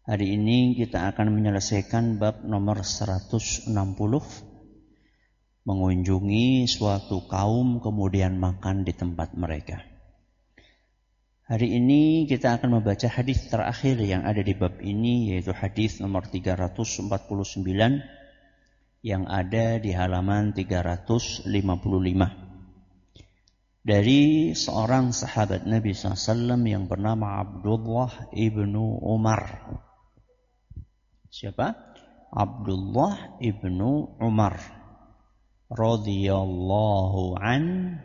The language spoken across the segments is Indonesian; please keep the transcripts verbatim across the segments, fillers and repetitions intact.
Hari ini kita akan menyelesaikan bab nomor seratus enam puluh, mengunjungi suatu kaum kemudian makan di tempat mereka. Hari ini kita akan membaca hadis terakhir yang ada di bab ini, yaitu hadis nomor tiga ratus empat puluh sembilan yang ada di halaman tiga ratus lima puluh lima. Dari seorang sahabat Nabi shallallahu alaihi wasallam yang bernama Abdullah ibnu Umar. Siapa? Abdullah ibnu Umar radhiyallahu an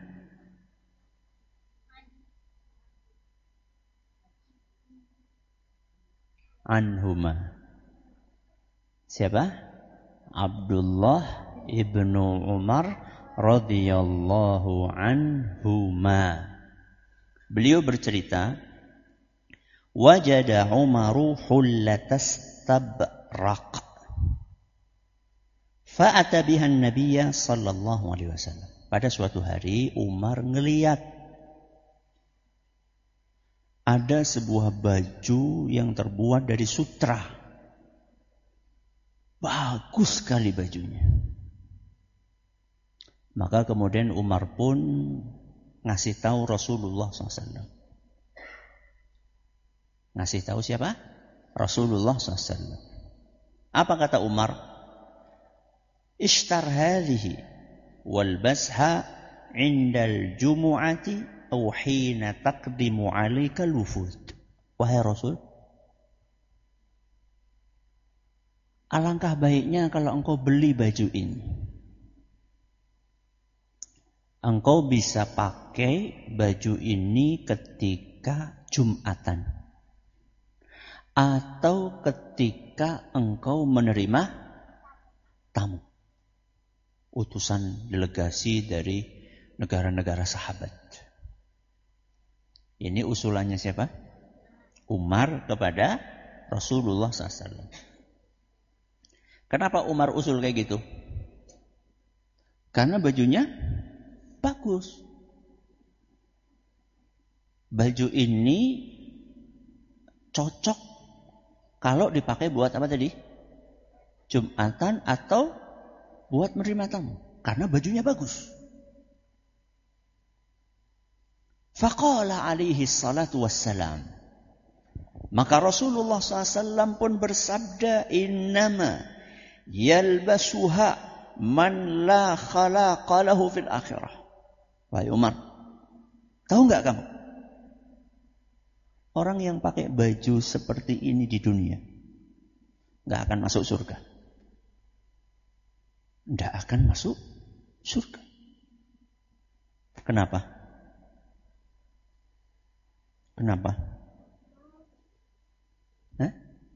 anhuma. Siapa? Abdullah ibnu Umar radhiyallahu anhuma. Beliau bercerita, wajada Umaru hullatas tabraq fa'ata biha an-nabiyya sallallahu alaihi wasallam. Pada suatu hari Umar ngeliat ada sebuah baju yang terbuat dari sutra. Bagus sekali bajunya. Maka kemudian Umar pun ngasih tahu Rasulullah shallallahu alaihi wasallam. Ngasih tahu siapa? Rasulullah shallallahu alaihi wasallam. Apa kata Umar? Ishtar hadhihi walbasha indal jumu'ati aw hina taqdimu 'alaika al-wufud. Wahai Rasul, alangkah baiknya kalau engkau beli baju ini. Engkau bisa pakai baju ini ketika Jumatan, atau ketika engkau menerima tamu, utusan delegasi dari negara-negara sahabat. Ini usulannya siapa? Umar kepada Rasulullah shallallahu alaihi wasallam. Kenapa Umar usul kayak gitu? Karena bajunya bagus. Baju ini cocok kalau dipakai buat apa tadi? Jumatan atau buat menerima tamu. Karena bajunya bagus. Faqala alaihi salatu wassalam. Maka Rasulullah shallallahu alaihi wasallam pun bersabda, innama yalbasuha man la khalaqa lahu fil akhirah. Wahai Umar, tahu nggak kamu? Orang yang pakai baju seperti ini di dunia nggak akan masuk surga. Nggak akan masuk surga. Kenapa? Kenapa? Hah?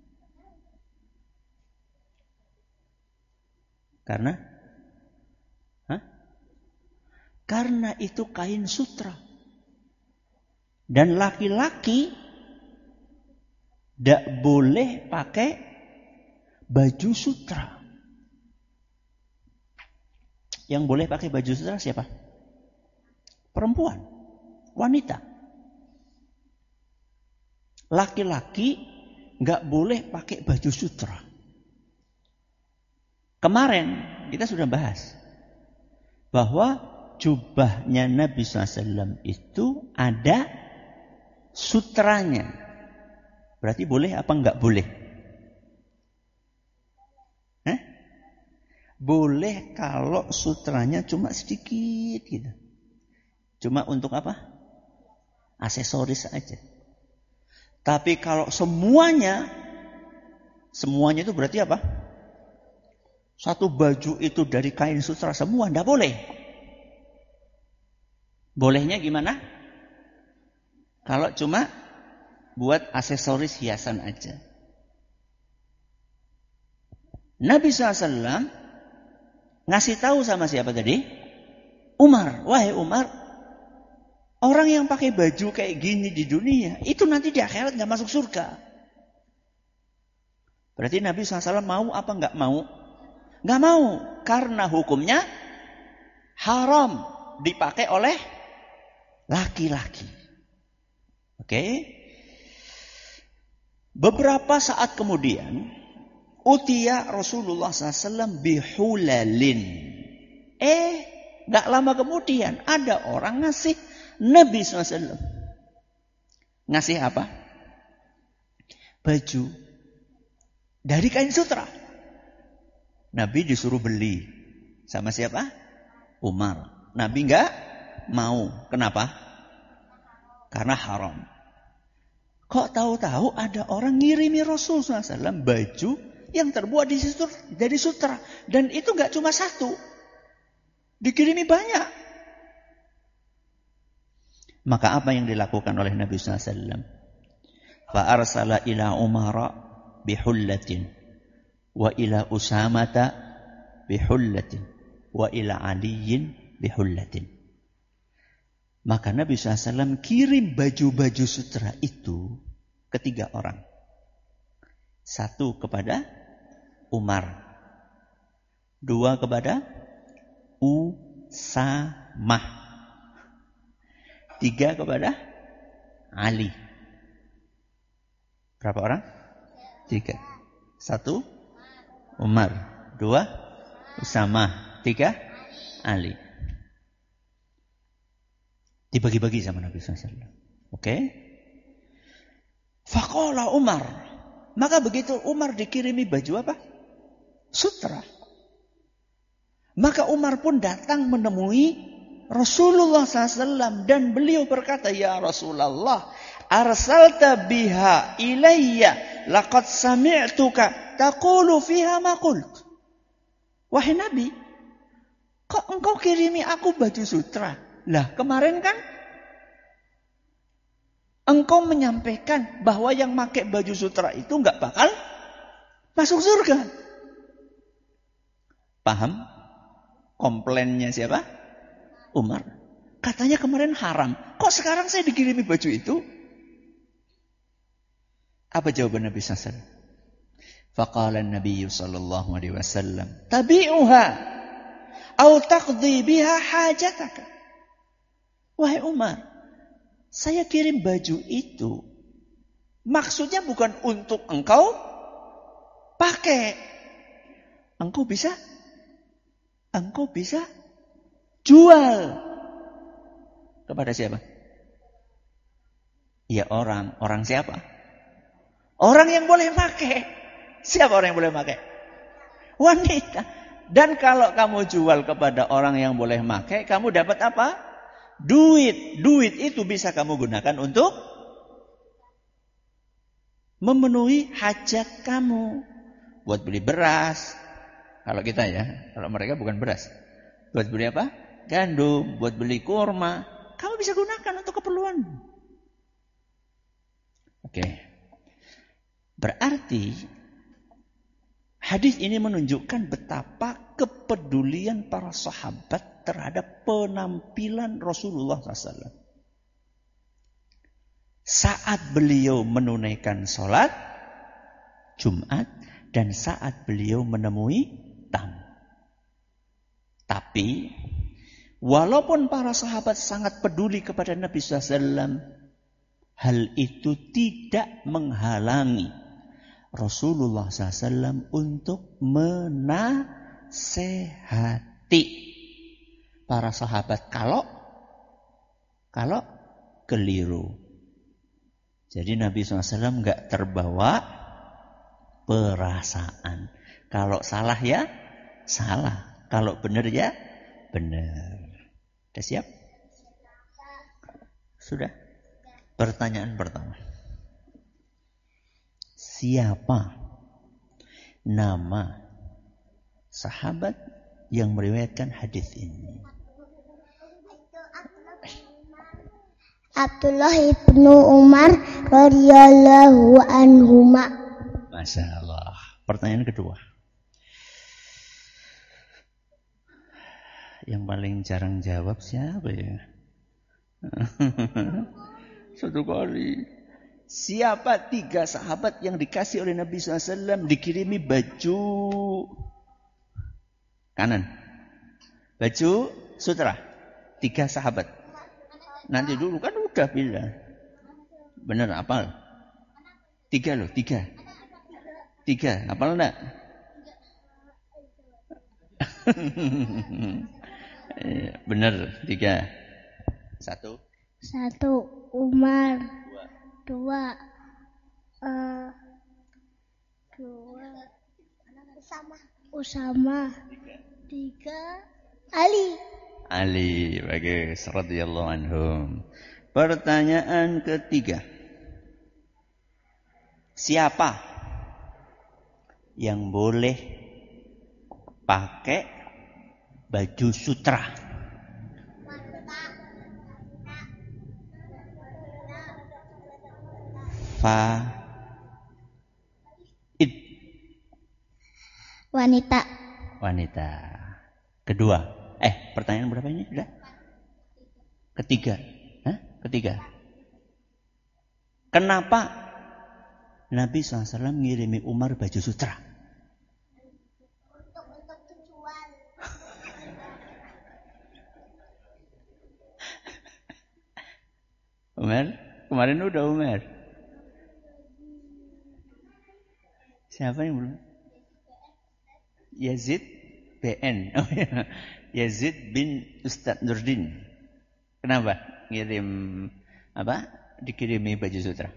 Karena? Hah? Karena itu kain sutra. Dan laki-laki tidak boleh pakai baju sutra. Yang boleh pakai baju sutra siapa? Perempuan, wanita. Laki-laki nggak boleh pakai baju sutra. Kemarin kita sudah bahas bahwa jubahnya Nabi shallallahu alaihi wasallam itu ada sutranya. Berarti boleh apa enggak boleh? Hah? Boleh kalau sutranya cuma sedikit gitu. Cuma untuk apa? Aksesoris aja. Tapi kalau semuanya, semuanya itu berarti apa? Satu baju itu dari kain sutra semua, enggak boleh. Bolehnya gimana? Kalau cuma buat aksesoris hiasan aja. Nabi shallallahu alaihi wasallam ngasih tahu sama siapa tadi? Umar. Wahai Umar, orang yang pakai baju kayak gini di dunia, itu nanti di akhirat gak masuk surga. Berarti Nabi shallallahu alaihi wasallam mau apa gak mau? Gak mau. Karena hukumnya haram dipakai oleh laki-laki. Oke? Okay? Beberapa saat kemudian, utiya Rasulullah sallallahu alaihi wasallam bihulalin. Eh, gak lama kemudian ada orang ngasih Nabi sallallahu alaihi wasallam. Ngasih apa? Baju dari kain sutra. Nabi disuruh beli. Sama siapa? Umar. Nabi enggak mau. Kenapa? Karena haram. Kok tahu-tahu ada orang ngirimi Rasul sallallahu alaihi wasallam baju yang terbuat di sutra, dari sutra. Dan itu enggak cuma satu. Dikirimi banyak. Maka apa yang dilakukan oleh Nabi sallallahu alaihi wasallam? Fa arsala ila Umara bihullatin wa ila Usamata bihullatin wa ila Aliyin bihullatin. Maka Nabi sallallahu alaihi wasallam kirim baju-baju sutra itu ke tiga orang. Satu kepada Umar. Dua kepada Usamah. Tiga kepada Ali. Berapa orang? Tiga. Satu Umar. Dua Usamah. Tiga Ali. Dibagi-bagi sama Nabi sallallahu alaihi wasallam. Oke. Faqala Umar. Maka begitu Umar dikirimi baju apa? Sutra. Maka Umar pun datang menemui Rasulullah sallallahu alaihi wasallam dan beliau berkata, "Ya Rasulullah, arsalta biha ilayya laqad sami'tuka taqulu fiha ma qult." Wahai Nabi, kok engkau kirimi aku baju sutra? Lah, kemarin kan engkau menyampaikan bahwa yang pakai baju sutra itu enggak bakal masuk surga. Paham? Komplainnya siapa? Umar. Katanya kemarin haram. Kok sekarang saya dikirimi baju itu? Apa jawaban Nabi sallallahu alaihi wasallam? Faqala Nabi sallallahu alaihi wasallam, "Tabi'uha aw taqdi biha hajataka." Wahai Umar, saya kirim baju itu. Maksudnya bukan untuk engkau pakai. Engkau bisa engkau bisa jual kepada siapa? Ya orang. Orang siapa? Orang yang boleh pakai. Siapa orang yang boleh pakai? Wanita. Dan kalau kamu jual kepada orang yang boleh pakai, kamu dapat apa? Duit. Duit itu bisa kamu gunakan untuk memenuhi hajat kamu. Buat beli beras. Kalau kita ya. Kalau mereka bukan beras. Buat beli apa? Gandum. Buat beli kurma. Kamu bisa gunakan untuk keperluan. Oke. Berarti hadis ini menunjukkan betapa kepedulian para sahabat terhadap penampilan Rasulullah sallallahu alaihi wasallam. Saat beliau menunaikan sholat Jumat dan saat beliau menemui tamu. Tapi walaupun para sahabat sangat peduli kepada Nabi sallallahu alaihi wasallam, hal itu tidak menghalangi Rasulullah sallallahu alaihi wasallam untuk menasehati para sahabat kalau kalau keliru. Jadi Nabi sallallahu alaihi wasallam nggak terbawa perasaan. Kalau salah ya salah, kalau benar ya benar. Sudah siap? Sudah. Pertanyaan pertama. Siapa nama sahabat yang meriwayatkan hadis ini? Abdullah ibnu Umar radhiyallahu anhuma. Masya Allah. Pertanyaan kedua. Yang paling jarang jawab siapa ya? Satu kali. Siapa tiga sahabat yang dikasih oleh Nabi sallallahu alaihi wasallam dikirimi baju kanan? Baju sutra. Tiga sahabat. Nanti dulu kan udah bilang. Benar apal? Tiga loh, tiga. Tiga, hafal enggak? Bener, tiga. Satu. Satu, Umar. Dua. Uh, dua. Usama. Usama. Tiga. Ali. Ali, bagus. Radhiyallahu anhum. Pertanyaan ketiga. Siapa yang boleh pakai baju sutra? Fa id. Wanita. Wanita. Kedua. Eh, pertanyaan berapa ini? Sudah? Ketiga. Hah? Ketiga. Kenapa Nabi shallallahu alaihi wasallam ngirimi Umar baju sutra? Untuk untuk tujuan. Umar? Kemarin udah Umar. Siapa yang belum? Yazid B N. Oh ya. Yazid bin Ustadz Nurdin. Kenapa ngirim apa? Dikirimi baju sutra?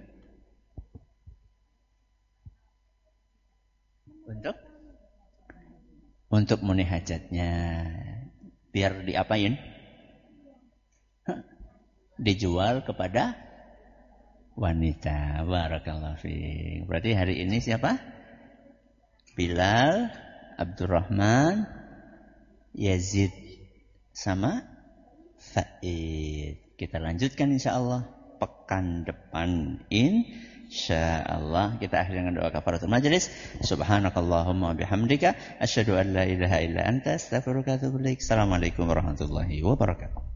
Untuk untuk memenuhi hajatnya. Biar diapain? Hah? Dijual kepada wanita. Barakallahu fiik. Berarti hari ini siapa? Bilal, Abdurrahman, Yazid sama Faid. Kita lanjutkan insyaallah pekan depan insyaallah. Kita akhiri dengan doa kafaratul majelis. Subhanakallahumma bihamdika asyhadu an la ilaha illa anta astaghfiruka wa atubu ilaik. Assalamualaikum warahmatullahi wabarakatuh.